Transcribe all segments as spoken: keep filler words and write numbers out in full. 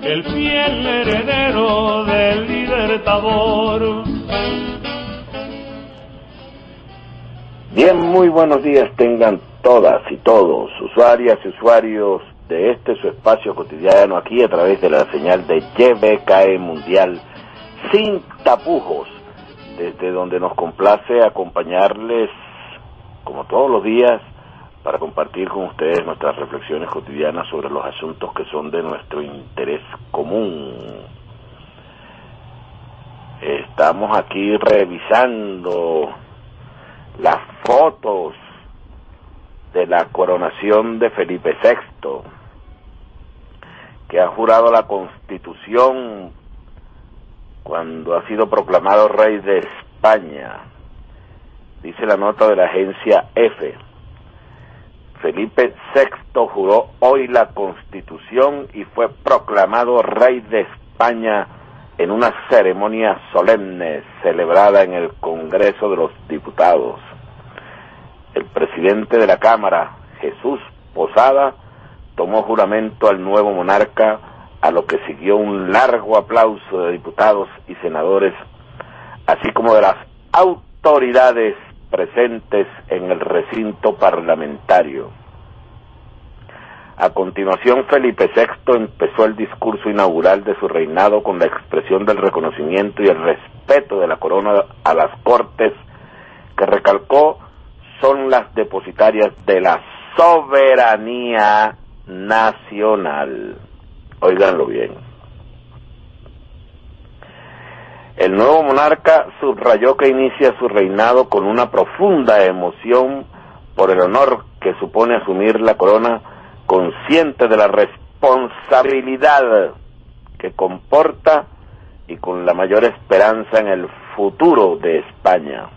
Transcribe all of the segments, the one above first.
que el fiel heredero del Libertador. Bien, muy buenos días tengan todas y todos, usuarias y usuarios de este su espacio cotidiano aquí a través de la señal de Y B K E Mundial, sin tapujos, desde donde nos complace acompañarles como todos los días para compartir con ustedes nuestras reflexiones cotidianas sobre los asuntos que son de nuestro interés común. Estamos aquí revisando las fotos de la coronación de Felipe sexto, que ha jurado la Constitución cuando ha sido proclamado rey de España. Dice la nota de la agencia EFE: Felipe sexto juró hoy la Constitución y fue proclamado rey de España en una ceremonia solemne celebrada en el Congreso de los Diputados. El presidente de la Cámara, Jesús Posada, tomó juramento al nuevo monarca, a lo que siguió un largo aplauso de diputados y senadores, así como de las autoridades presentes en el recinto parlamentario. A continuación, Felipe sexto empezó el discurso inaugural de su reinado con la expresión del reconocimiento y el respeto de la corona a las Cortes, que recalcó son las depositarias de la soberanía nacional. Óiganlo bien. El nuevo monarca subrayó que inicia su reinado con una profunda emoción por el honor que supone asumir la corona, consciente de la responsabilidad que comporta y con la mayor esperanza en el futuro de España.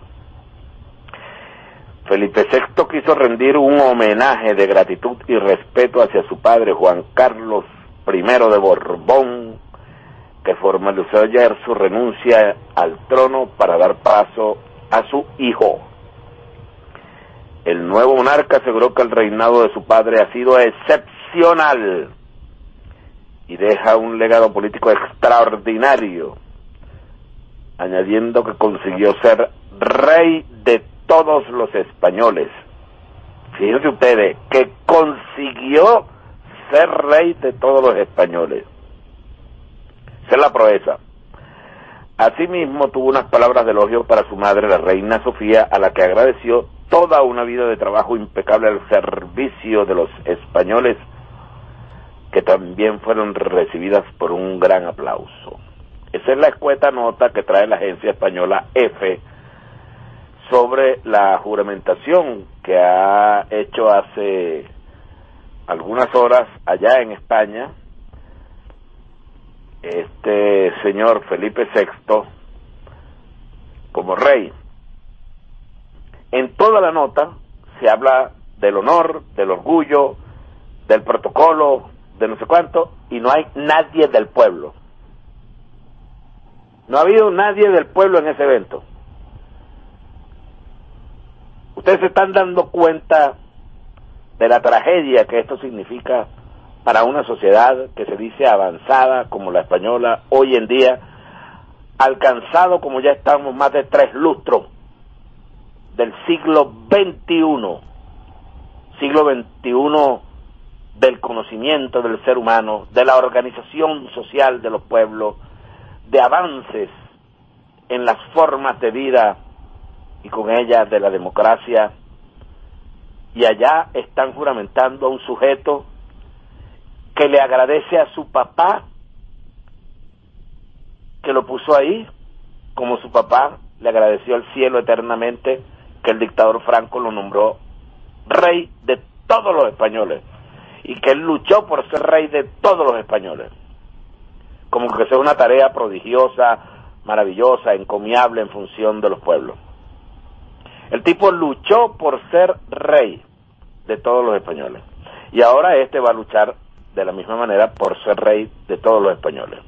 Felipe sexto quiso rendir un homenaje de gratitud y respeto hacia su padre Juan Carlos primero de Borbón, que formalizó ayer su renuncia al trono para dar paso a su hijo. El nuevo monarca aseguró que el reinado de su padre ha sido excepcional y deja un legado político extraordinario, añadiendo que consiguió ser rey de todos los españoles. Fíjense ustedes, que consiguió ser rey de todos los españoles. Esa es la proeza. Asimismo, tuvo unas palabras de elogio para su madre, la reina Sofía, a la que agradeció toda una vida de trabajo impecable al servicio de los españoles, que también fueron recibidas por un gran aplauso. Esa es la escueta nota que trae la agencia española EFE sobre la juramentación que ha hecho hace algunas horas allá en España este señor Felipe sexto como rey. En toda la nota se habla del honor, del orgullo, del protocolo, de no sé cuánto, y no hay nadie del pueblo. No ha habido nadie del pueblo en ese evento. Ustedes se están dando cuenta de la tragedia que esto significa para una sociedad que se dice avanzada como la española hoy en día, alcanzado como ya estamos más de tres lustros del siglo veintiuno, siglo veintiuno del conocimiento del ser humano, de la organización social de los pueblos, de avances en las formas de vida y con ellas de la democracia, y allá están juramentando a un sujeto que le agradece a su papá que lo puso ahí, como su papá le agradeció al cielo eternamente que el dictador Franco lo nombró rey de todos los españoles y que él luchó por ser rey de todos los españoles, como que sea una tarea prodigiosa, maravillosa, encomiable en función de los pueblos. El tipo luchó por ser rey de todos los españoles y ahora este va a luchar de la misma manera por ser rey de todos los españoles.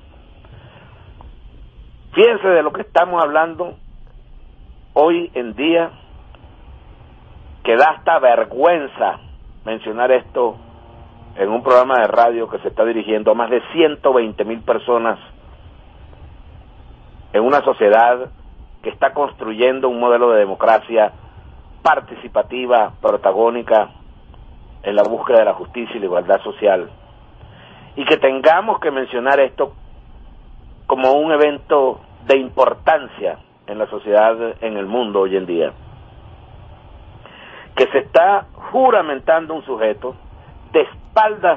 Fíjense de lo que estamos hablando hoy en día, que da hasta vergüenza mencionar esto en un programa de radio que se está dirigiendo a más de ciento veinte mil personas en una sociedad que está construyendo un modelo de democracia participativa, protagónica, en la búsqueda de la justicia y la igualdad social, y que tengamos que mencionar esto como un evento de importancia en la sociedad, en el mundo hoy en día, que se está juramentando un sujeto de espaldas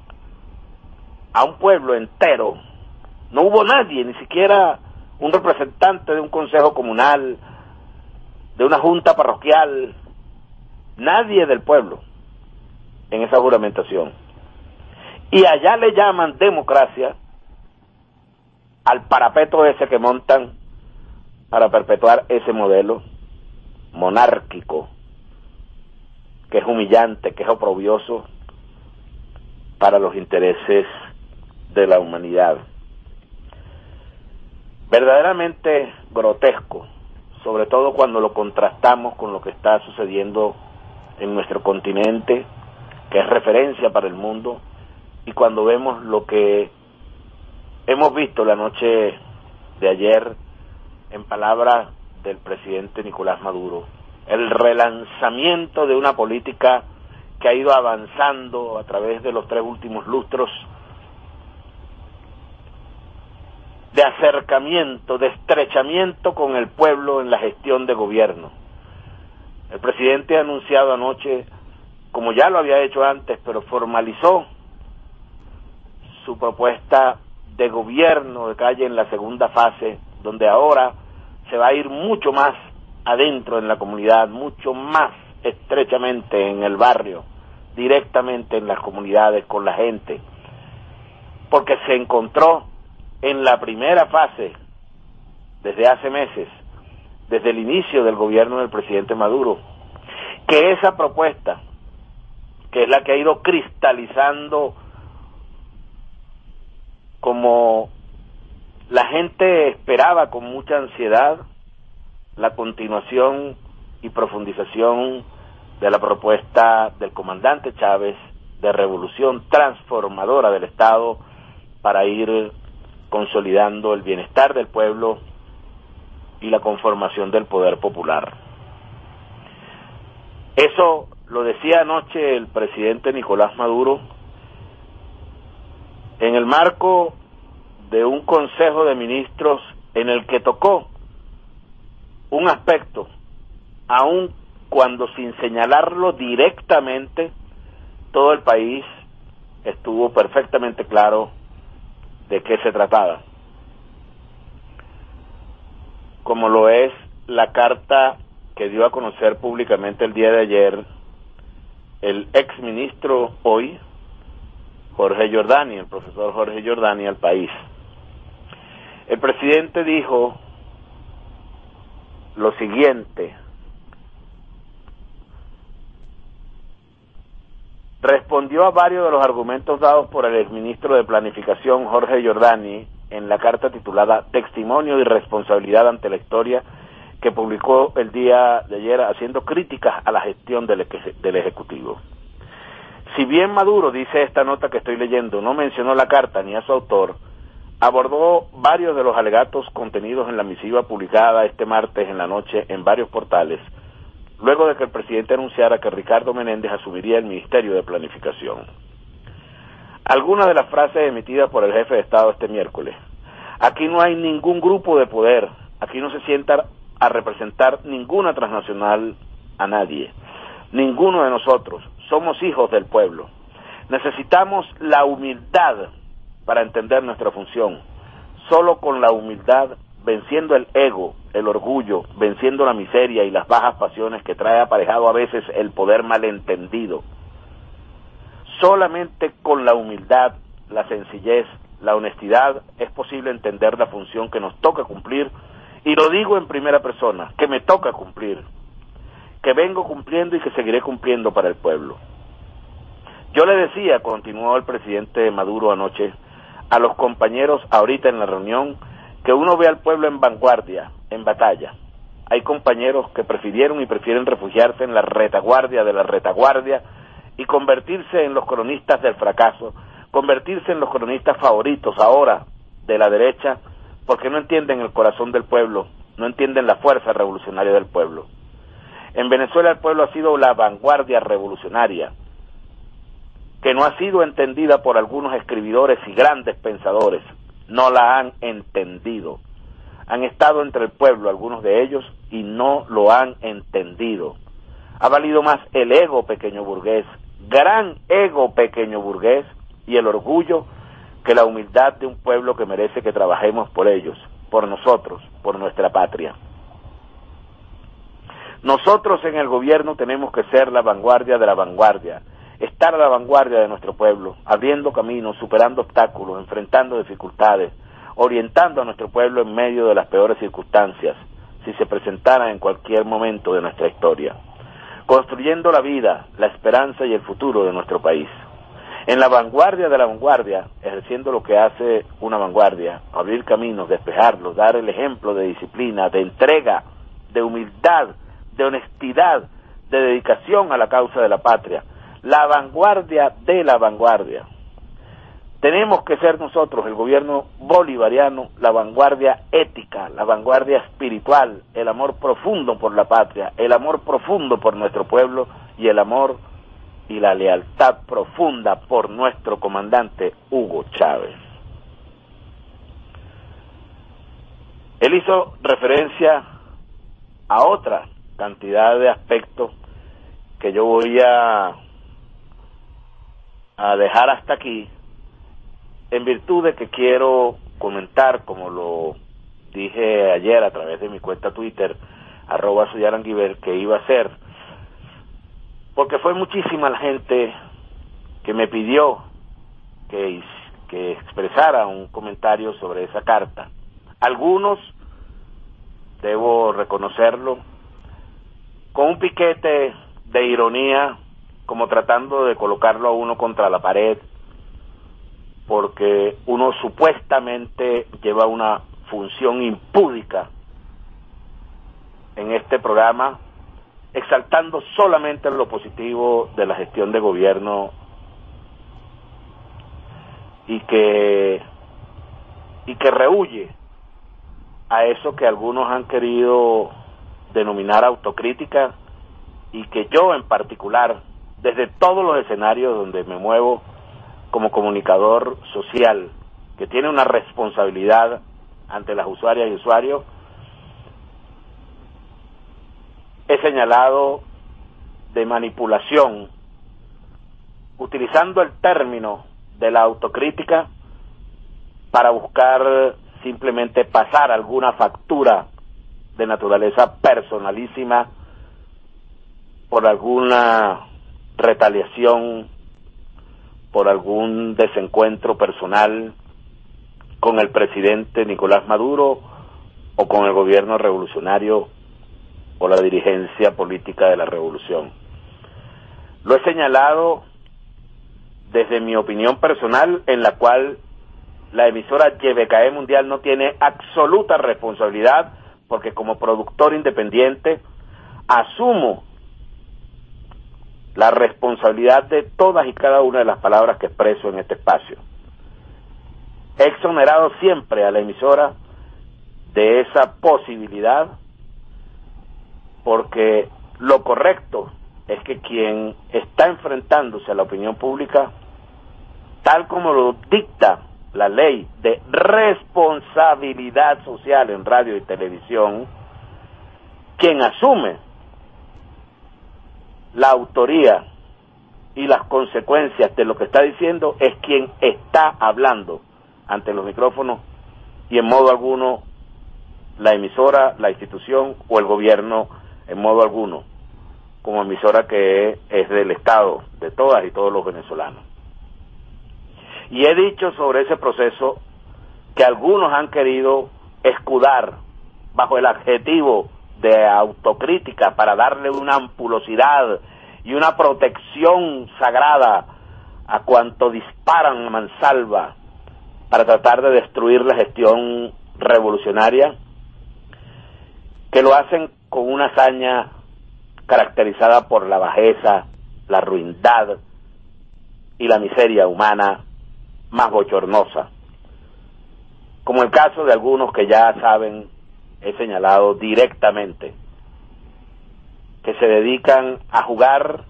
a un pueblo entero. No hubo nadie, ni siquiera un representante de un consejo comunal, de una junta parroquial, nadie del pueblo en esa juramentación. Y allá le llaman democracia al parapeto ese que montan para perpetuar ese modelo monárquico, que es humillante, que es oprobioso para los intereses de la humanidad. Verdaderamente grotesco, sobre todo cuando lo contrastamos con lo que está sucediendo en nuestro continente, que es referencia para el mundo, y cuando vemos lo que hemos visto la noche de ayer, en palabras del presidente Nicolás Maduro, el relanzamiento de una política que ha ido avanzando a través de los tres últimos lustros, de acercamiento, de estrechamiento con el pueblo en la gestión de gobierno. El presidente ha anunciado anoche, como ya lo había hecho antes, pero formalizó su propuesta de gobierno de calle en la segunda fase, donde ahora se va a ir mucho más adentro en la comunidad, mucho más estrechamente en el barrio, directamente en las comunidades, con la gente, porque se encontró en la primera fase, desde hace meses, desde el inicio del gobierno del presidente Maduro, que esa propuesta, que es la que ha ido cristalizando como la gente esperaba con mucha ansiedad, la continuación y profundización de la propuesta del comandante Chávez de revolución transformadora del Estado para ir consolidando el bienestar del pueblo y la conformación del poder popular. Eso lo decía anoche el presidente Nicolás Maduro en el marco de un consejo de ministros en el que tocó un aspecto, aun cuando sin señalarlo directamente, todo el país estuvo perfectamente claro de qué se trataba, como lo es la carta que dio a conocer públicamente el día de ayer el exministro hoy, Jorge Giordani, el profesor Jorge Giordani, al país. El presidente dijo lo siguiente: respondió a varios de los argumentos dados por el exministro de Planificación Jorge Giordani en la carta titulada Testimonio y Responsabilidad ante la Historia, que publicó el día de ayer haciendo críticas a la gestión del, del Ejecutivo. Si bien Maduro, dice esta nota que estoy leyendo, no mencionó la carta ni a su autor, abordó varios de los alegatos contenidos en la misiva publicada este martes en la noche en varios portales, luego de que el presidente anunciara que Ricardo Menéndez asumiría el Ministerio de Planificación. Algunas de las frases emitidas por el jefe de Estado este miércoles: aquí no hay ningún grupo de poder, aquí no se sienta a representar ninguna transnacional a nadie, ninguno de nosotros, somos hijos del pueblo, necesitamos la humildad para entender nuestra función, solo con la humildad, venciendo el ego, el orgullo, venciendo la miseria y las bajas pasiones que trae aparejado a veces el poder malentendido. Solamente con la humildad, la sencillez, la honestidad es posible entender la función que nos toca cumplir, y lo digo en primera persona, que me toca cumplir, que vengo cumpliendo y que seguiré cumpliendo para el pueblo. Yo le decía, continuó el presidente Maduro anoche, a los compañeros ahorita en la reunión, que uno ve al pueblo en vanguardia, en batalla. Hay compañeros que prefirieron y prefieren refugiarse en la retaguardia de la retaguardia, y convertirse en los cronistas del fracaso, convertirse en los cronistas favoritos ahora de la derecha, porque no entienden el corazón del pueblo, no entienden la fuerza revolucionaria del pueblo. En Venezuela el pueblo ha sido la vanguardia revolucionaria, que no ha sido entendida por algunos escribidores y grandes pensadores, no la han entendido. Han estado entre el pueblo, algunos de ellos, y no lo han entendido. Ha valido más el ego pequeño burgués, gran ego pequeño burgués, y el orgullo que la humildad de un pueblo que merece que trabajemos por ellos, por nosotros, por nuestra patria. Nosotros en el gobierno tenemos que ser la vanguardia de la vanguardia, estar a la vanguardia de nuestro pueblo, abriendo caminos, superando obstáculos, enfrentando dificultades, orientando a nuestro pueblo en medio de las peores circunstancias, si se presentaran en cualquier momento de nuestra historia, construyendo la vida, la esperanza y el futuro de nuestro país. En la vanguardia de la vanguardia, ejerciendo lo que hace una vanguardia, abrir caminos, despejarlos, dar el ejemplo de disciplina, de entrega, de humildad, de honestidad, de dedicación a la causa de la patria. La vanguardia de la vanguardia. Tenemos que ser nosotros, el gobierno bolivariano, la vanguardia ética, la vanguardia espiritual, el amor profundo por la patria, el amor profundo por nuestro pueblo y el amor y la lealtad profunda por nuestro comandante Hugo Chávez. Él hizo referencia a otra cantidad de aspectos que yo voy a, a dejar hasta aquí, en virtud de que quiero comentar, como lo dije ayer a través de mi cuenta Twitter, arroba soy Aranguiber, que iba a hacer, porque fue muchísima la gente que me pidió que, que expresara un comentario sobre esa carta. Algunos, debo reconocerlo, con un piquete de ironía, como tratando de colocarlo a uno contra la pared, porque uno supuestamente lleva una función impúdica en este programa, exaltando solamente lo positivo de la gestión de gobierno y que y que rehúye a eso que algunos han querido denominar autocrítica, y que yo en particular, desde todos los escenarios donde me muevo como comunicador social, que tiene una responsabilidad ante las usuarias y usuarios, he señalado de manipulación, utilizando el término de la autocrítica para buscar simplemente pasar alguna factura de naturaleza personalísima por alguna retaliación, por algún desencuentro personal con el presidente Nicolás Maduro o con el gobierno revolucionario o la dirigencia política de la revolución. Lo he señalado desde mi opinión personal, en la cual la emisora Y B K E Mundial no tiene absoluta responsabilidad, porque como productor independiente asumo la responsabilidad de todas y cada una de las palabras que expreso en este espacio. He exonerado siempre a la emisora de esa posibilidad, porque lo correcto es que quien está enfrentándose a la opinión pública, tal como lo dicta la ley de responsabilidad social en radio y televisión, quien asume la autoría y las consecuencias de lo que está diciendo es quien está hablando ante los micrófonos, y en modo alguno la emisora, la institución o el gobierno, en modo alguno, como emisora que es del Estado, de todas y todos los venezolanos. Y he dicho sobre ese proceso que algunos han querido escudar bajo el adjetivo de autocrítica para darle una ampulosidad y una protección sagrada a cuanto disparan a mansalva para tratar de destruir la gestión revolucionaria, que lo hacen con una hazaña caracterizada por la bajeza, la ruindad y la miseria humana más bochornosa, como el caso de algunos que ya saben, he señalado directamente, que se dedican a jugar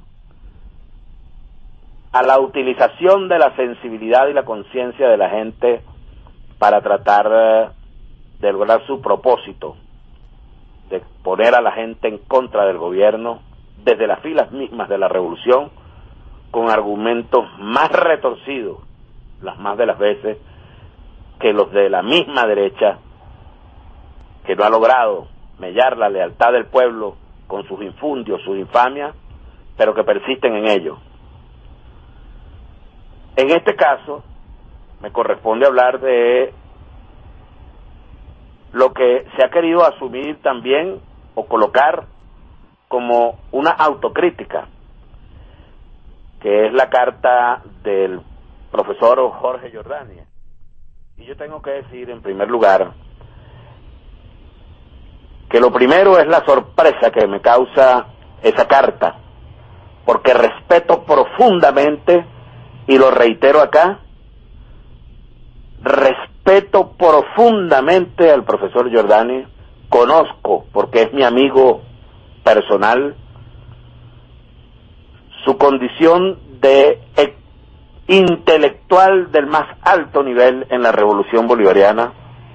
a la utilización de la sensibilidad y la conciencia de la gente para tratar de lograr su propósito, de poner a la gente en contra del gobierno desde las filas mismas de la revolución, con argumentos más retorcidos, las más de las veces, que los de la misma derecha, que no ha logrado mellar la lealtad del pueblo con sus infundios, sus infamias, pero que persisten en ello. En este caso, me corresponde hablar de lo que se ha querido asumir también o colocar como una autocrítica, que es la carta del profesor Jorge Giordani. Y yo tengo que decir, en primer lugar, que lo primero es la sorpresa que me causa esa carta, porque respeto profundamente, y lo reitero acá, respeto profundamente al profesor Giordani, conozco, porque es mi amigo personal, su condición de intelectual del más alto nivel en la revolución bolivariana,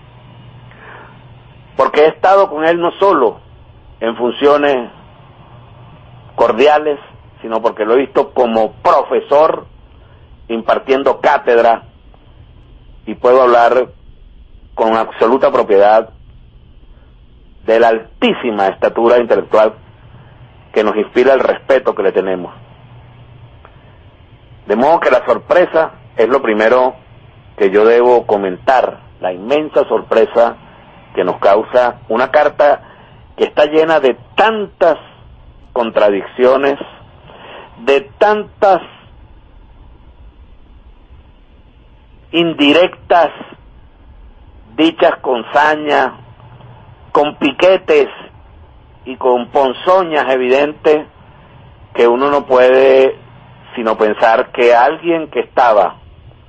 porque he estado con él no solo en funciones cordiales, sino porque lo he visto como profesor impartiendo cátedra, y puedo hablar con absoluta propiedad de la altísima estatura intelectual que nos inspira el respeto que le tenemos. De modo que la sorpresa es lo primero que yo debo comentar, la inmensa sorpresa que nos causa una carta que está llena de tantas contradicciones, de tantas indirectas dichas con saña, con piquetes y con ponzoñas evidentes, que uno no puede sino pensar que alguien que estaba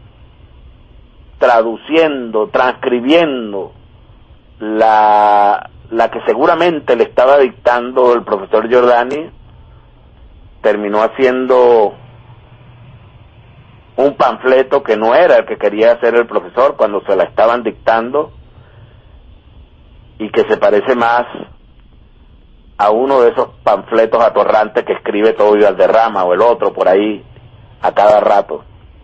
traduciendo, transcribiendo la, la que seguramente le estaba dictando el profesor Giordani, terminó haciendo un panfleto que no era el que quería hacer el profesor cuando se la estaban dictando, y que se parece más a uno de esos panfletos atorrantes que escribe Todo Valderrama o el otro por ahí a cada rato.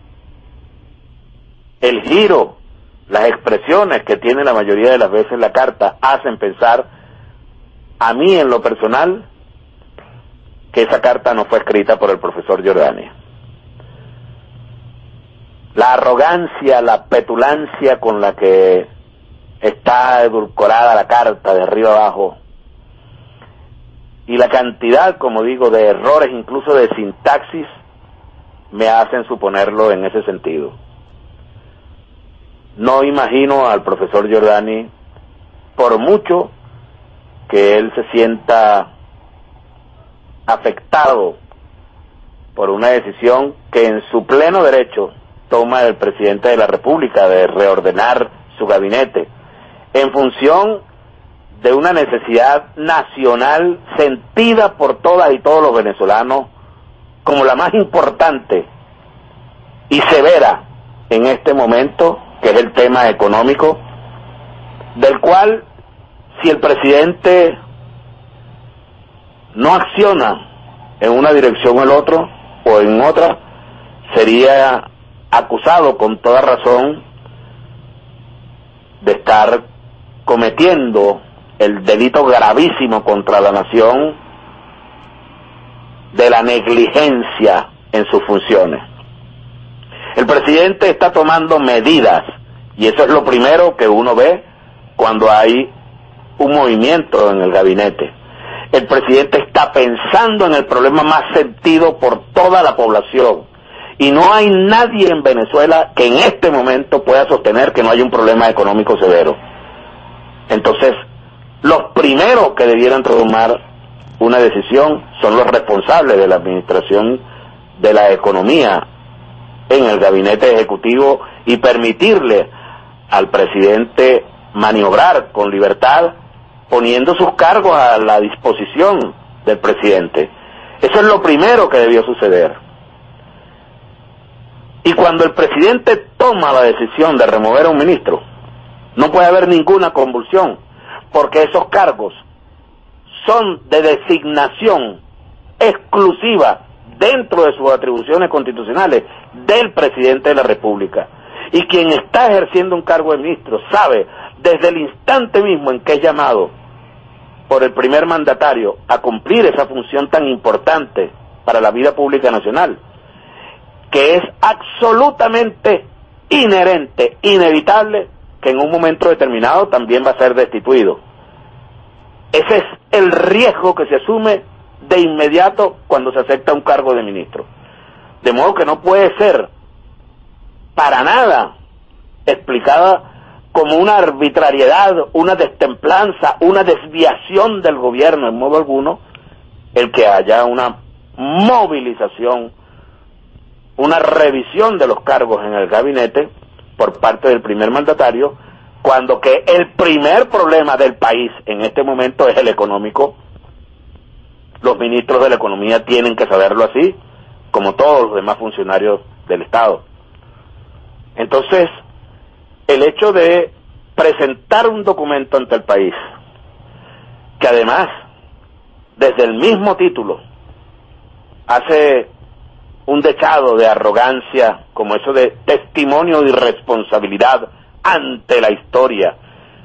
El giro, las expresiones que tiene la mayoría de las veces la carta hacen pensar, a mí en lo personal, que esa carta no fue escrita por el profesor Giordani. La arrogancia, la petulancia con la que está edulcorada la carta de arriba abajo, y la cantidad, como digo, de errores, incluso de sintaxis, me hacen suponerlo en ese sentido. No imagino al profesor Giordani, por mucho que él se sienta afectado por una decisión que en su pleno derecho toma el presidente de la República de reordenar su gabinete en función de una necesidad nacional sentida por todas y todos los venezolanos como la más importante y severa en este momento, que es el tema económico, del cual, si el presidente no acciona en una dirección o en otro o en otra, sería acusado con toda razón de estar cometiendo el delito gravísimo contra la nación de la negligencia en sus funciones. El presidente está tomando medidas, y eso es lo primero que uno ve cuando hay un movimiento en el gabinete. El presidente está pensando en el problema más sentido por toda la población, y no hay nadie en Venezuela que en este momento pueda sostener que no hay un problema económico severo. Entonces, los primeros que debieran tomar una decisión son los responsables de la administración de la economía en el gabinete ejecutivo y permitirle al presidente maniobrar con libertad, poniendo sus cargos a la disposición del presidente. Eso es lo primero que debió suceder. Y cuando el presidente toma la decisión de remover a un ministro, no puede haber ninguna convulsión, porque esos cargos son de designación exclusiva dentro de sus atribuciones constitucionales del presidente de la República. Y quien está ejerciendo un cargo de ministro sabe desde el instante mismo en que es llamado por el primer mandatario a cumplir esa función tan importante para la vida pública nacional, que es absolutamente inherente, inevitable, que en un momento determinado también va a ser destituido. Ese es el riesgo que se asume de inmediato cuando se acepta un cargo de ministro. De modo que no puede ser para nada explicada como una arbitrariedad, una destemplanza, una desviación del gobierno en modo alguno, el que haya una movilización, una revisión de los cargos en el gabinete por parte del primer mandatario, cuando que el primer problema del país en este momento es el económico. Los ministros de la economía tienen que saberlo así, como todos los demás funcionarios del Estado. Entonces, el hecho de presentar un documento ante el país, que además, desde el mismo título, hace un dechado de arrogancia, como eso de testimonio de irresponsabilidad ante la historia,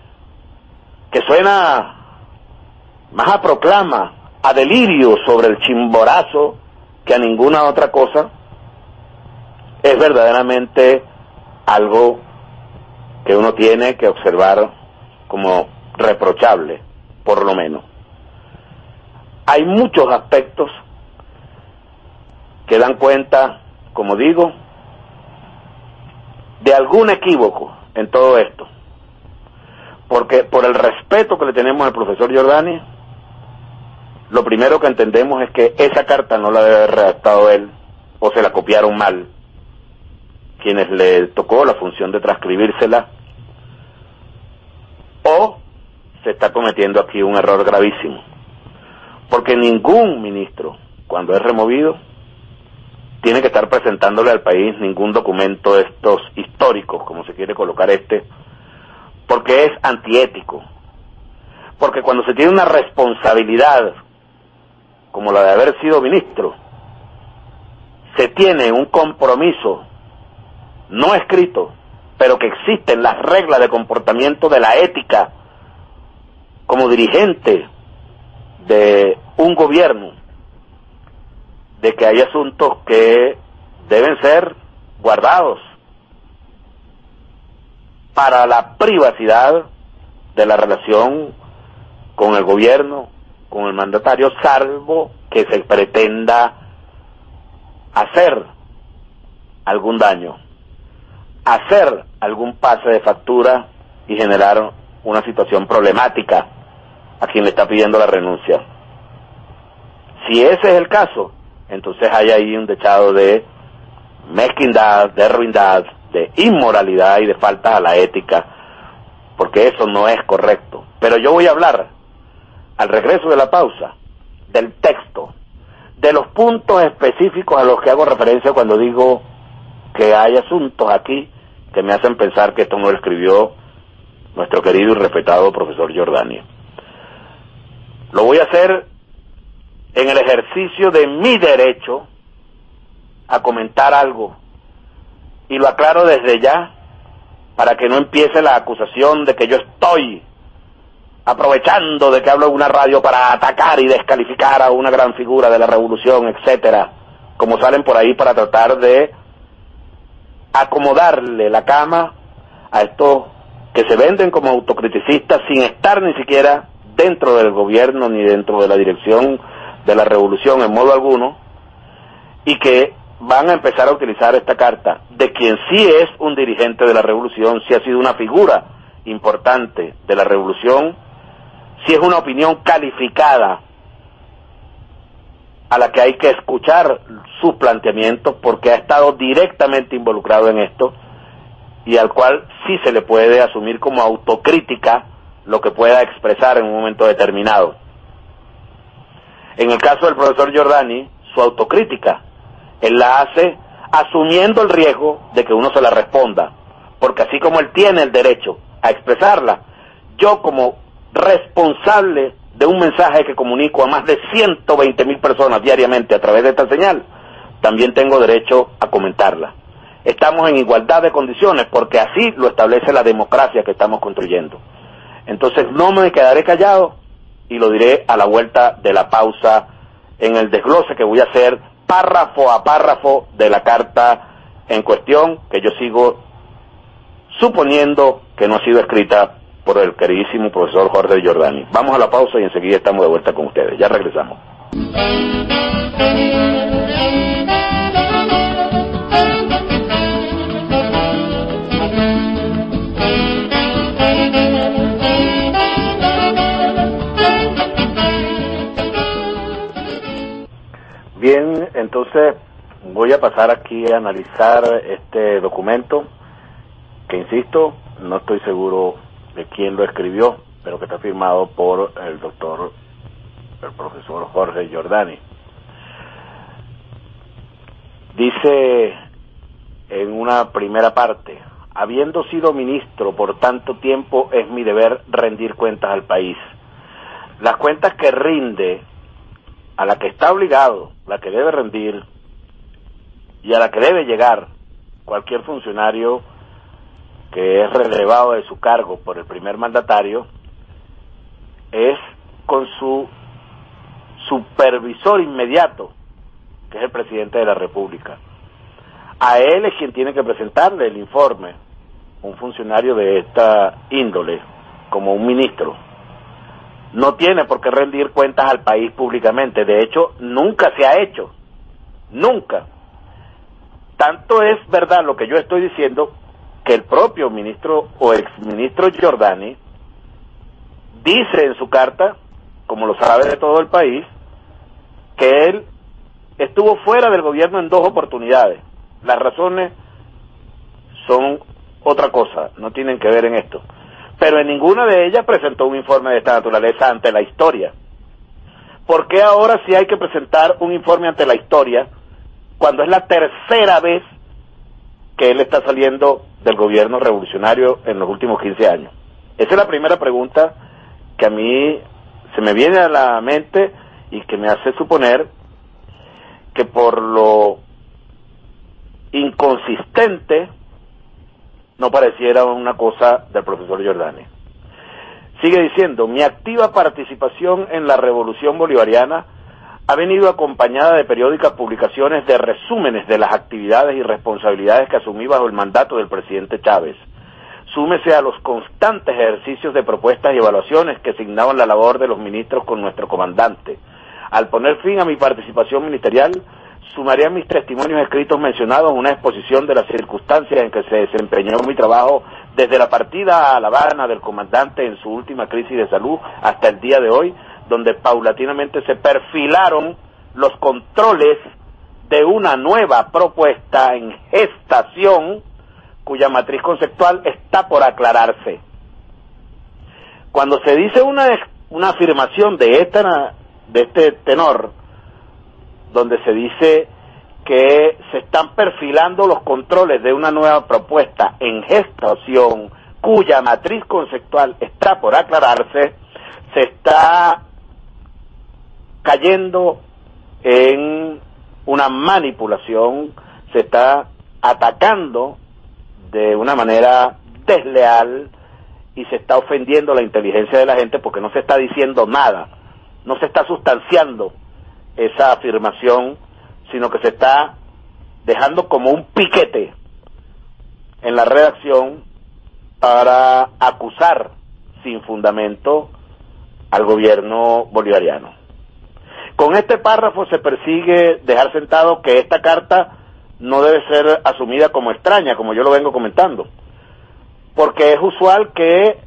que suena más a proclama, a delirio sobre el chimborazo que a ninguna otra cosa, es verdaderamente algo que uno tiene que observar como reprochable, por lo menos. Hay muchos aspectos que dan cuenta, como digo, de algún equívoco en todo esto, porque por el respeto que le tenemos al profesor Giordani, lo primero que entendemos es que esa carta no la debe haber redactado él, o se la copiaron mal quienes le tocó la función de transcribírsela, o se está cometiendo aquí un error gravísimo, porque ningún ministro, cuando es removido, tiene que estar presentándole al país ningún documento de estos históricos, como se quiere colocar este, porque es antiético, porque cuando se tiene una responsabilidad como la de haber sido ministro, se tiene un compromiso no escrito, pero que existen las reglas de comportamiento de la ética como dirigente de un gobierno, de que hay asuntos que deben ser guardados para la privacidad de la relación con el gobierno, con el mandatario, salvo que se pretenda hacer algún daño, hacer algún pase de factura y generar una situación problemática a quien le está pidiendo la renuncia. Si ese es el caso, entonces hay ahí un dechado de mezquindad, de ruindad, de inmoralidad y de falta a la ética, porque eso no es correcto. Pero yo voy a hablar, al regreso de la pausa, del texto, de los puntos específicos a los que hago referencia cuando digo que hay asuntos aquí que me hacen pensar que esto no lo escribió nuestro querido y respetado profesor Giordani. Lo voy a hacer en el ejercicio de mi derecho a comentar algo, y lo aclaro desde ya para que no empiece la acusación de que yo estoy aprovechando de que hablo en una radio para atacar y descalificar a una gran figura de la revolución, etcétera, como salen por ahí para tratar de acomodarle la cama a estos que se venden como autocriticistas sin estar ni siquiera dentro del gobierno ni dentro de la dirección de la revolución en modo alguno, y que van a empezar a utilizar esta carta de quien sí es un dirigente de la revolución, sí ha sido una figura importante de la revolución, sí es una opinión calificada a la que hay que escuchar sus planteamientos porque ha estado directamente involucrado en esto y al cual sí se le puede asumir como autocrítica lo que pueda expresar en un momento determinado. En el caso del profesor Giordani, su autocrítica, él la hace asumiendo el riesgo de que uno se la responda, porque así como él tiene el derecho a expresarla, yo como responsable de un mensaje que comunico a más de ciento veinte mil personas diariamente a través de esta señal, también tengo derecho a comentarla. Estamos en igualdad de condiciones porque así lo establece la democracia que estamos construyendo. Entonces no me quedaré callado y lo diré a la vuelta de la pausa en el desglose que voy a hacer párrafo a párrafo de la carta en cuestión, que yo sigo suponiendo que no ha sido escrita por el queridísimo profesor Jorge Giordani. Vamos a la pausa y enseguida estamos de vuelta con ustedes. Ya regresamos. Bien, entonces voy a pasar aquí a analizar este documento que, insisto, no estoy seguro de quién lo escribió, pero que está firmado por el doctor, el profesor Jorge Giordani. Dice en una primera parte: habiendo sido ministro por tanto tiempo, es mi deber rendir cuentas al país. Las cuentas que rinde, a la que está obligado, la que debe rendir y a la que debe llegar cualquier funcionario que es relevado de su cargo por el primer mandatario, es con su supervisor inmediato, que es el presidente de la República. A él es quien tiene que presentarle el informe, un funcionario de esta índole, como un ministro. No tiene por qué rendir cuentas al país públicamente. De hecho, nunca se ha hecho. Nunca. Tanto es verdad lo que yo estoy diciendo, que el propio ministro o exministro Giordani dice en su carta, como lo sabe de todo el país, que él estuvo fuera del gobierno en dos oportunidades. Las razones son otra cosa, no tienen que ver en esto. Pero en ninguna de ellas presentó un informe de esta naturaleza ante la historia. ¿Por qué ahora sí hay que presentar un informe ante la historia cuando es la tercera vez que él está saliendo del gobierno revolucionario en los últimos quince años? Esa es la primera pregunta que a mí se me viene a la mente y que me hace suponer que por lo inconsistente no pareciera una cosa del profesor Giordani. Sigue diciendo: mi activa participación en la revolución bolivariana ha venido acompañada de periódicas publicaciones de resúmenes de las actividades y responsabilidades que asumí bajo el mandato del presidente Chávez. Súmese a los constantes ejercicios de propuestas y evaluaciones que asignaban la labor de los ministros con nuestro comandante. Al poner fin a mi participación ministerial, sumaré a mis testimonios escritos mencionados una exposición de las circunstancias en que se desempeñó mi trabajo desde la partida a La Habana del comandante en su última crisis de salud hasta el día de hoy, donde paulatinamente se perfilaron los controles de una nueva propuesta en gestación cuya matriz conceptual está por aclararse. Cuando se dice una, una afirmación de, esta, de este tenor, donde se dice que se están perfilando los controles de una nueva propuesta en gestación cuya matriz conceptual está por aclararse, se está cayendo en una manipulación, se está atacando de una manera desleal y se está ofendiendo la inteligencia de la gente porque no se está diciendo nada, no se está sustanciando esa afirmación, sino que se está dejando como un piquete en la redacción para acusar sin fundamento al gobierno bolivariano. Con este párrafo se persigue dejar sentado que esta carta no debe ser asumida como extraña, como yo lo vengo comentando, porque es usual que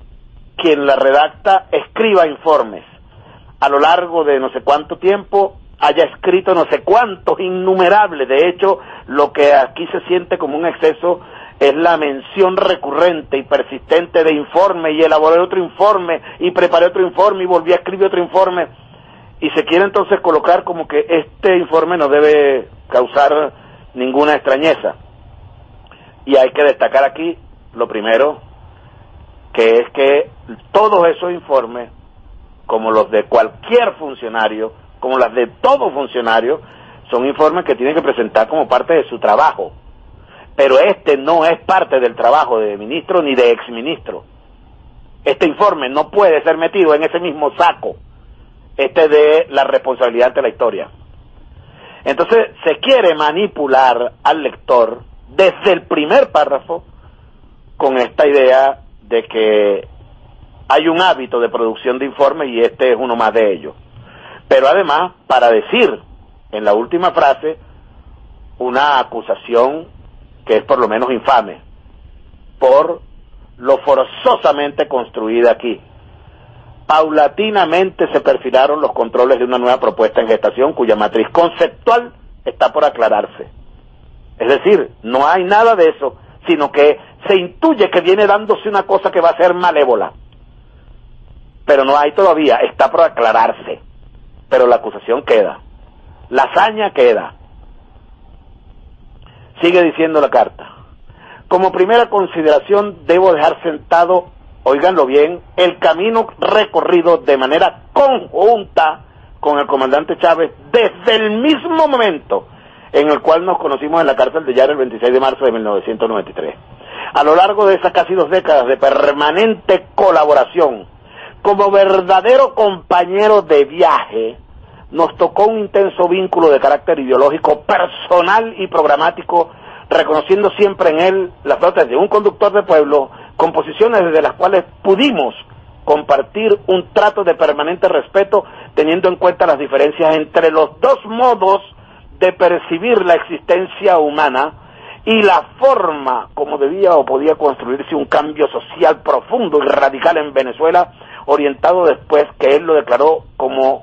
quien la redacta escriba informes a lo largo de no sé cuánto tiempo haya escrito no sé cuántos, innumerables. De hecho, lo que aquí se siente como un exceso es la mención recurrente y persistente de informe, y elaboré otro informe, y preparé otro informe, y volví a escribir otro informe, y se quiere entonces colocar como que este informe no debe causar ninguna extrañeza. Y hay que destacar aquí, lo primero, que es que todos esos informes, como los de cualquier funcionario, como las de todo funcionario, son informes que tienen que presentar como parte de su trabajo. Pero este no es parte del trabajo de ministro ni de exministro. Este informe no puede ser metido en ese mismo saco, este de la responsabilidad ante la historia. Entonces se quiere manipular al lector desde el primer párrafo con esta idea de que hay un hábito de producción de informes y este es uno más de ellos. Pero además, para decir en la última frase una acusación que es por lo menos infame, por lo forzosamente construida aquí. Paulatinamente se perfilaron los controles de una nueva propuesta en gestación cuya matriz conceptual está por aclararse. Es decir, no hay nada de eso, sino que se intuye que viene dándose una cosa que va a ser malévola. Pero no hay todavía, está por aclararse. Pero la acusación queda, la hazaña queda. Sigue diciendo la carta. Como primera consideración debo dejar sentado, óiganlo bien, el camino recorrido de manera conjunta con el comandante Chávez desde el mismo momento en el cual nos conocimos en la cárcel de Yara el veintiséis de marzo de mil novecientos noventa y tres. A lo largo de esas casi dos décadas de permanente colaboración, como verdadero compañero de viaje, nos tocó un intenso vínculo de carácter ideológico, personal y programático, reconociendo siempre en él las dotes de un conductor de pueblo, con posiciones desde las cuales pudimos compartir un trato de permanente respeto, teniendo en cuenta las diferencias entre los dos modos de percibir la existencia humana y la forma como debía o podía construirse un cambio social profundo y radical en Venezuela, orientado después que él lo declaró como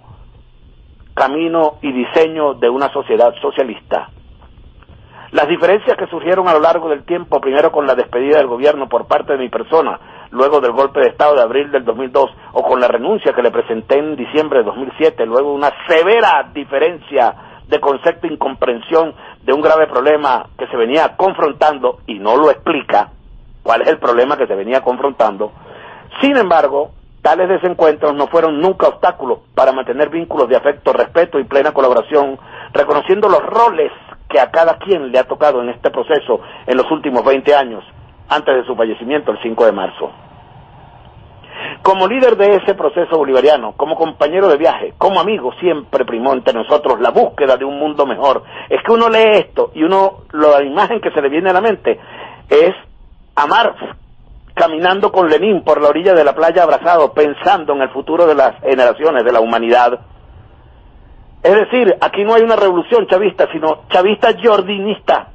camino y diseño de una sociedad socialista. Las diferencias que surgieron a lo largo del tiempo, primero con la despedida del gobierno por parte de mi persona, luego del golpe de Estado de abril del dos mil dos, o con la renuncia que le presenté en diciembre de dos mil siete, luego una severa diferencia de concepto e incomprensión de un grave problema que se venía confrontando, y no lo explica cuál es el problema que se venía confrontando. Sin embargo, tales desencuentros no fueron nunca obstáculos para mantener vínculos de afecto, respeto y plena colaboración, reconociendo los roles que a cada quien le ha tocado en este proceso en los últimos veinte años, antes de su fallecimiento el cinco de marzo. Como líder de ese proceso bolivariano, como compañero de viaje, como amigo, siempre primó entre nosotros la búsqueda de un mundo mejor. Es que uno lee esto y uno, la imagen que se le viene a la mente es a Marx caminando con Lenin por la orilla de la playa abrazado, pensando en el futuro de las generaciones de la humanidad. Es decir, aquí no hay una revolución chavista, sino chavista jordinista.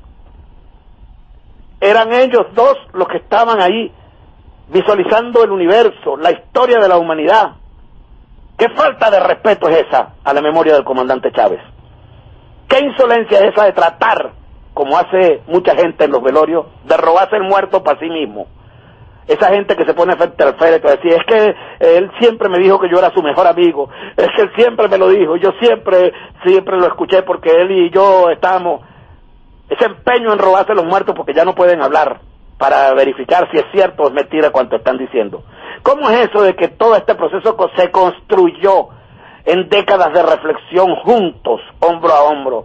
Eran ellos dos los que estaban ahí, visualizando el universo, la historia de la humanidad. ¿Qué falta de respeto es esa a la memoria del comandante Chávez? ¿Qué insolencia es esa de tratar, como hace mucha gente en los velorios, de robarse el muerto para sí mismo? Esa gente que se pone frente al féretro y decir, es que él siempre me dijo que yo era su mejor amigo, es que él siempre me lo dijo, yo siempre, siempre lo escuché porque él y yo estábamos, ese empeño en robarse los muertos porque ya no pueden hablar, para verificar si es cierto o es mentira cuanto están diciendo. ¿Cómo es eso de que todo este proceso se construyó en décadas de reflexión juntos, hombro a hombro,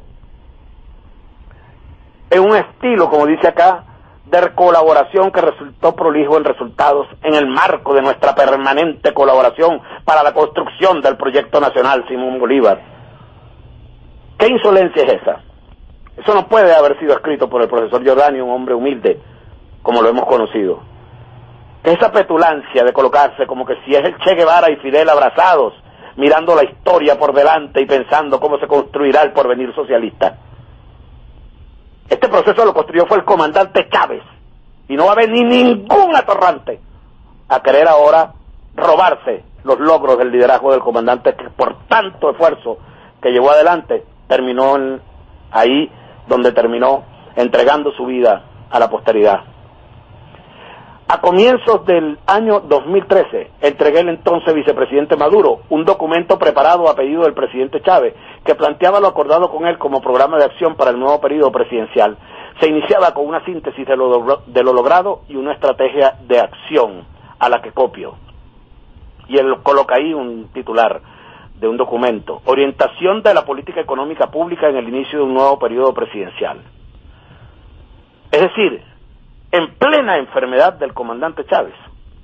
en un estilo, como dice acá, de colaboración que resultó prolijo en resultados en el marco de nuestra permanente colaboración para la construcción del proyecto nacional Simón Bolívar? ¿Qué insolencia es esa? Eso no puede haber sido escrito por el profesor Giordani, un hombre humilde, como lo hemos conocido. Esa petulancia de colocarse como que si es el Che Guevara y Fidel abrazados, mirando la historia por delante y pensando cómo se construirá el porvenir socialista. Este proceso lo construyó fue el comandante Chávez, y no va a haber ni ningún atorrante a querer ahora robarse los logros del liderazgo del comandante que por tanto esfuerzo, que llevó adelante, terminó en, ahí donde terminó, entregando su vida a la posteridad. A comienzos del año dos mil trece, entregué el entonces vicepresidente Maduro un documento preparado a pedido del presidente Chávez, que planteaba lo acordado con él como programa de acción para el nuevo periodo presidencial. Se iniciaba con una síntesis de lo, de lo logrado y una estrategia de acción, a la que copio. Y él coloca ahí un titular de un documento: orientación de la política económica pública en el inicio de un nuevo periodo presidencial. Es decir, en plena enfermedad del comandante Chávez,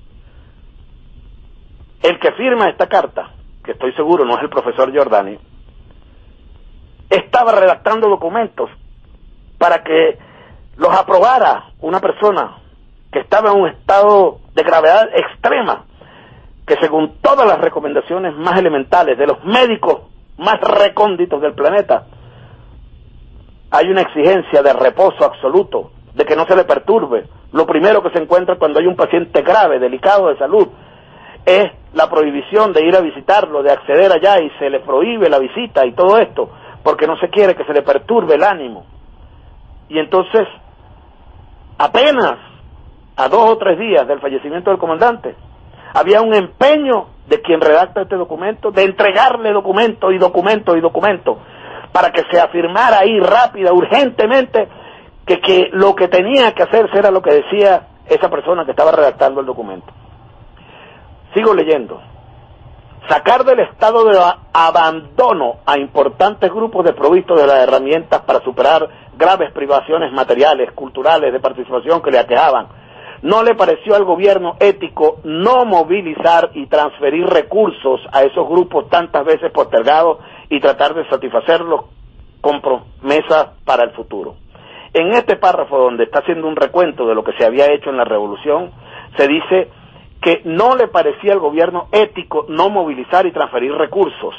el que firma esta carta, que estoy seguro no es el profesor Giordani, estaba redactando documentos para que los aprobara una persona que estaba en un estado de gravedad extrema, que según todas las recomendaciones más elementales de los médicos más recónditos del planeta, hay una exigencia de reposo absoluto, de que no se le perturbe. Lo primero que se encuentra cuando hay un paciente grave, delicado de salud, es la prohibición de ir a visitarlo, de acceder allá, y se le prohíbe la visita y todo esto, porque no se quiere que se le perturbe el ánimo. Y entonces, apenas a dos o tres días del fallecimiento del comandante, había un empeño de quien redacta este documento, de entregarle documento y documento y documento, para que se afirmara ahí rápida, urgentemente, que, que lo que tenía que hacerse era lo que decía esa persona que estaba redactando el documento. Sigo leyendo. Sacar del estado de abandono a importantes grupos desprovistos de las herramientas para superar graves privaciones materiales, culturales, de participación que le aquejaban. No le pareció al gobierno ético no movilizar y transferir recursos a esos grupos tantas veces postergados y tratar de satisfacerlos con promesas para el futuro. En este párrafo, donde está haciendo un recuento de lo que se había hecho en la revolución, se dice que no le parecía al gobierno ético no movilizar y transferir recursos.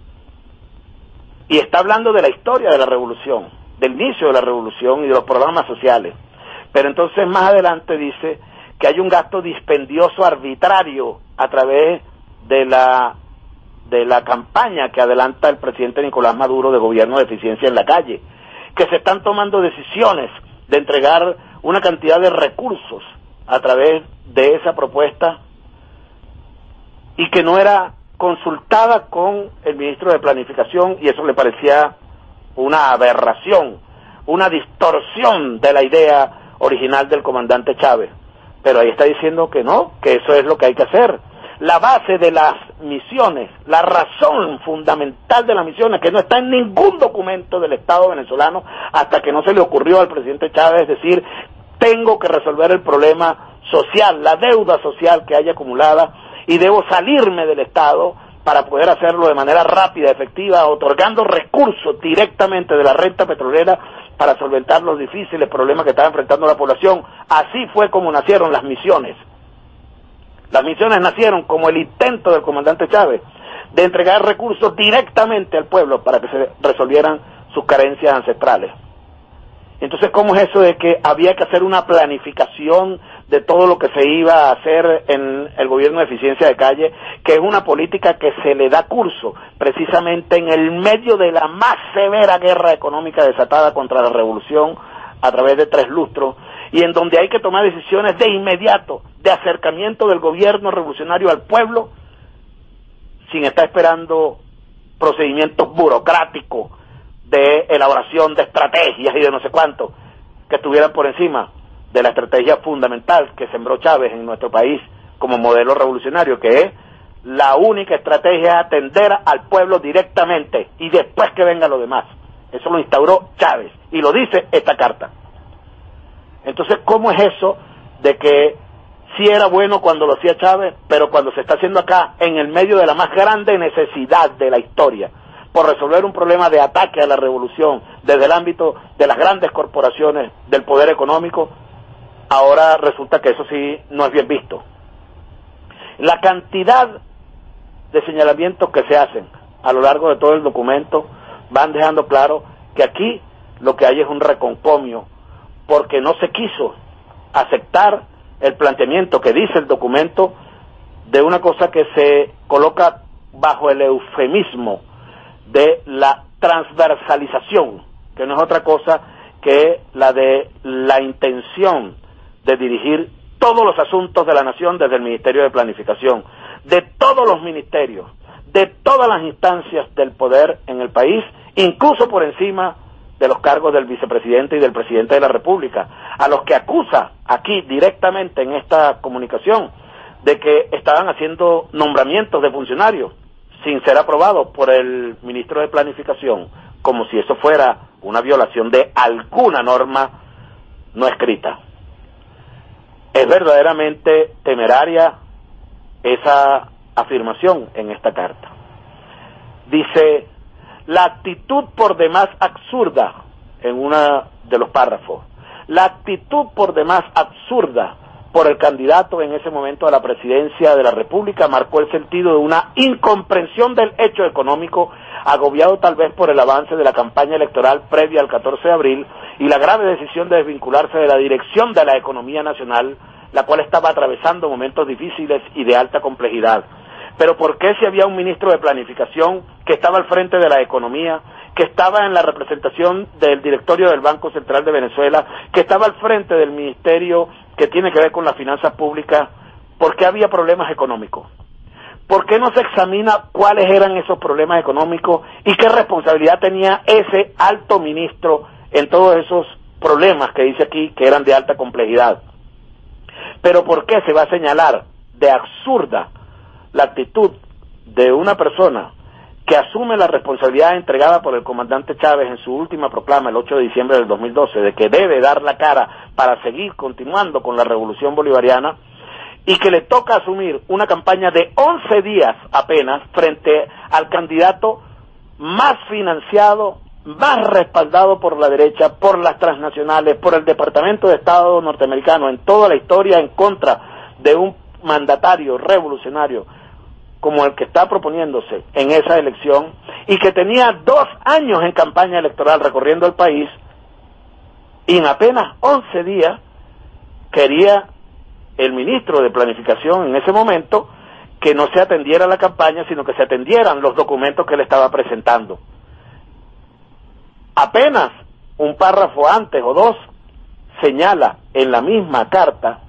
Y está hablando de la historia de la revolución, del inicio de la revolución y de los programas sociales. Pero entonces más adelante dice que hay un gasto dispendioso arbitrario a través de la de la campaña que adelanta el presidente Nicolás Maduro de gobierno de eficiencia en la calle, que se están tomando decisiones de entregar una cantidad de recursos a través de esa propuesta y que no era consultada con el ministro de Planificación, y eso le parecía una aberración, una distorsión de la idea original del comandante Chávez. Pero ahí está diciendo que no, que eso es lo que hay que hacer. La base de las misiones, la razón fundamental de las misiones, que no está en ningún documento del Estado venezolano hasta que no se le ocurrió al presidente Chávez, es decir, tengo que resolver el problema social, la deuda social que hay acumulada, y debo salirme del Estado para poder hacerlo de manera rápida, efectiva, otorgando recursos directamente de la renta petrolera para solventar los difíciles problemas que estaba enfrentando la población. Así fue como nacieron las misiones. Las misiones nacieron como el intento del comandante Chávez de entregar recursos directamente al pueblo para que se resolvieran sus carencias ancestrales. Entonces, ¿cómo es eso de que había que hacer una planificación de todo lo que se iba a hacer en el gobierno de eficiencia de calle, que es una política que se le da curso precisamente en el medio de la más severa guerra económica desatada contra la revolución a través de tres lustros, y en donde hay que tomar decisiones de inmediato, de acercamiento del gobierno revolucionario al pueblo, sin estar esperando procedimientos burocráticos de elaboración de estrategias y de no sé cuánto, que estuvieran por encima de la estrategia fundamental que sembró Chávez en nuestro país como modelo revolucionario, que es la única estrategia, atender al pueblo directamente y después que venga lo demás. Eso lo instauró Chávez y lo dice esta carta. Entonces, ¿cómo es eso de que sí era bueno cuando lo hacía Chávez, pero cuando se está haciendo acá, en el medio de la más grande necesidad de la historia, por resolver un problema de ataque a la revolución desde el ámbito de las grandes corporaciones del poder económico, ahora resulta que eso sí no es bien visto? La cantidad de señalamientos que se hacen a lo largo de todo el documento van dejando claro que aquí lo que hay es un reconcomio, porque no se quiso aceptar el planteamiento que dice el documento de una cosa que se coloca bajo el eufemismo de la transversalización, que no es otra cosa que la de la intención de dirigir todos los asuntos de la nación desde el Ministerio de Planificación, de todos los ministerios, de todas las instancias del poder en el país, incluso por encima de los cargos del vicepresidente y del presidente de la República, a los que acusa aquí directamente en esta comunicación de que estaban haciendo nombramientos de funcionarios sin ser aprobados por el ministro de Planificación, como si eso fuera una violación de alguna norma no escrita. Es verdaderamente temeraria esa afirmación en esta carta. Dice, la actitud por demás absurda, en uno de los párrafos, la actitud por demás absurda por el candidato en ese momento a la presidencia de la República marcó el sentido de una incomprensión del hecho económico, agobiado tal vez por el avance de la campaña electoral previa al catorce de abril y la grave decisión de desvincularse de la dirección de la economía nacional, la cual estaba atravesando momentos difíciles y de alta complejidad. Pero ¿por qué si había un ministro de Planificación que estaba al frente de la economía, que estaba en la representación del directorio del Banco Central de Venezuela, que estaba al frente del ministerio que tiene que ver con las finanzas públicas, por qué había problemas económicos? ¿Por qué no se examina cuáles eran esos problemas económicos y qué responsabilidad tenía ese alto ministro en todos esos problemas que dice aquí que eran de alta complejidad? Pero ¿por qué se va a señalar de absurda la actitud de una persona que asume la responsabilidad entregada por el comandante Chávez en su última proclama el ocho de diciembre del dos mil doce, de que debe dar la cara para seguir continuando con la revolución bolivariana, y que le toca asumir una campaña de once días apenas frente al candidato más financiado, más respaldado por la derecha, por las transnacionales, por el Departamento de Estado norteamericano, en toda la historia, en contra de un mandatario revolucionario como el que está proponiéndose en esa elección, y que tenía dos años en campaña electoral recorriendo el país, y en apenas once días quería el ministro de Planificación en ese momento que no se atendiera la campaña, sino que se atendieran los documentos que él estaba presentando. Apenas un párrafo antes o dos señala en la misma carta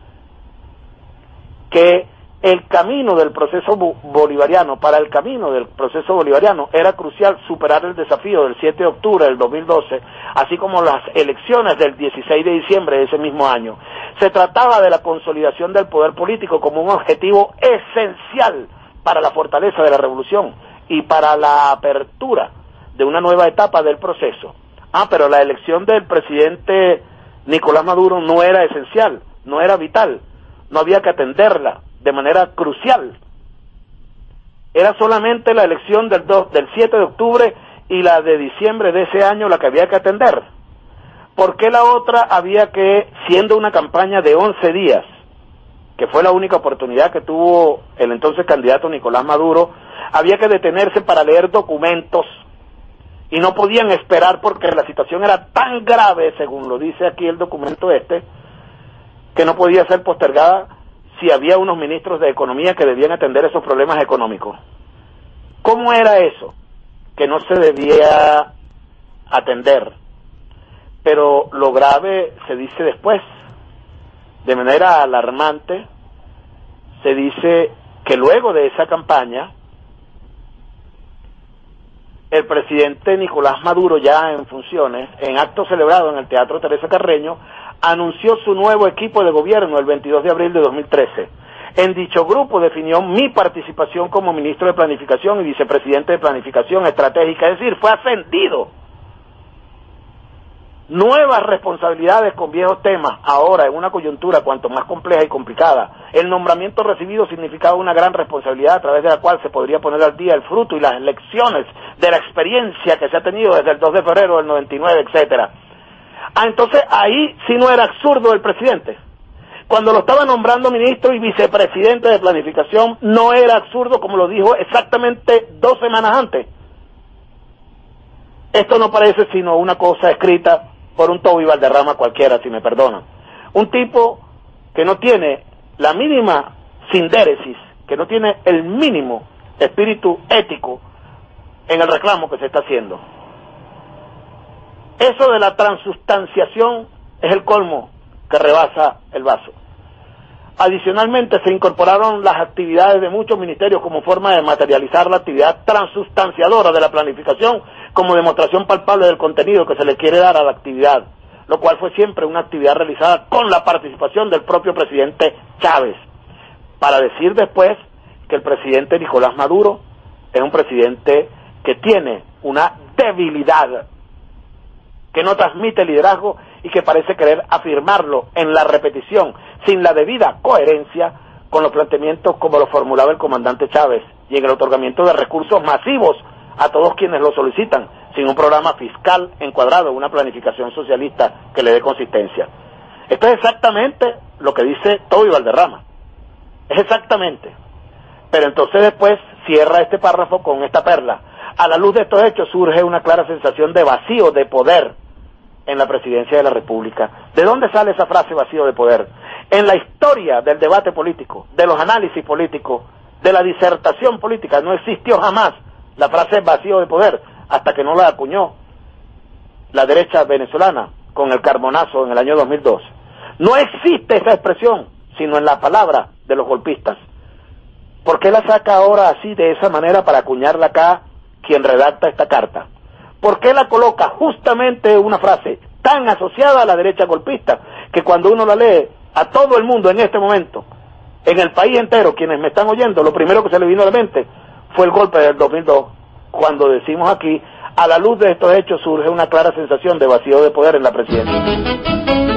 que el camino del proceso bolivariano, para el camino del proceso bolivariano era crucial superar el desafío del siete de octubre del dos mil doce, así como las elecciones del dieciséis de diciembre de ese mismo año. Se trataba de la consolidación del poder político como un objetivo esencial para la fortaleza de la revolución y para la apertura de una nueva etapa del proceso. Ah, pero la elección del presidente Nicolás Maduro no era esencial, no era vital, no había que atenderla de manera crucial. Era solamente la elección del, dos, del siete de octubre y la de diciembre de ese año la que había que atender. ¿Por qué la otra había que, siendo una campaña de once días, que fue la única oportunidad que tuvo el entonces candidato Nicolás Maduro, había que detenerse para leer documentos y no podían esperar porque la situación era tan grave, según lo dice aquí el documento este, que no podía ser postergada si había unos ministros de Economía que debían atender esos problemas económicos? ¿Cómo era eso? Que no se debía atender. Pero lo grave se dice después, de manera alarmante, se dice que luego de esa campaña, el presidente Nicolás Maduro, ya en funciones, en acto celebrado en el Teatro Teresa Carreño, anunció su nuevo equipo de gobierno el veintidós de abril de dos mil trece. En dicho grupo definió mi participación como ministro de Planificación y vicepresidente de Planificación Estratégica, es decir, fue ascendido. Nuevas responsabilidades con viejos temas, ahora en una coyuntura cuanto más compleja y complicada. El nombramiento recibido significaba una gran responsabilidad a través de la cual se podría poner al día el fruto y las lecciones de la experiencia que se ha tenido desde el dos de febrero del noventa y nueve, etcétera. Ah, entonces ahí sí no era absurdo el presidente. Cuando lo estaba nombrando ministro y vicepresidente de Planificación, no era absurdo, como lo dijo exactamente dos semanas antes. Esto no parece sino una cosa escrita por un Toby Valderrama cualquiera, si me perdonan. Un tipo que no tiene la mínima sindéresis, que no tiene el mínimo espíritu ético en el reclamo que se está haciendo. Eso de la transustanciación es el colmo que rebasa el vaso. Adicionalmente se incorporaron las actividades de muchos ministerios como forma de materializar la actividad transustanciadora de la planificación como demostración palpable del contenido que se le quiere dar a la actividad, lo cual fue siempre una actividad realizada con la participación del propio presidente Chávez, para decir después que el presidente Nicolás Maduro es un presidente que tiene una debilidad, que no transmite liderazgo y que parece querer afirmarlo en la repetición, sin la debida coherencia con los planteamientos como lo formulaba el comandante Chávez y en el otorgamiento de recursos masivos a todos quienes lo solicitan, sin un programa fiscal encuadrado, una planificación socialista que le dé consistencia. Esto es exactamente lo que dice Toby Valderrama, es exactamente, pero entonces después cierra este párrafo con esta perla. A la luz de estos hechos surge una clara sensación de vacío de poder en la presidencia de la República. ¿De dónde sale esa frase vacío de poder? En la historia del debate político, de los análisis políticos, de la disertación política, no existió jamás la frase vacío de poder hasta que no la acuñó la derecha venezolana con el Carbonazo en el año dos mil dos. No existe esa expresión, sino en la palabra de los golpistas. ¿Por qué la saca ahora así, de esa manera, para acuñarla acá quien redacta esta carta? ¿Por qué la coloca justamente una frase tan asociada a la derecha golpista que cuando uno la lee a todo el mundo en este momento, en el país entero, quienes me están oyendo, lo primero que se le vino a la mente fue el golpe del dos mil dos, cuando decimos aquí, a la luz de estos hechos surge una clara sensación de vacío de poder en la presidencia?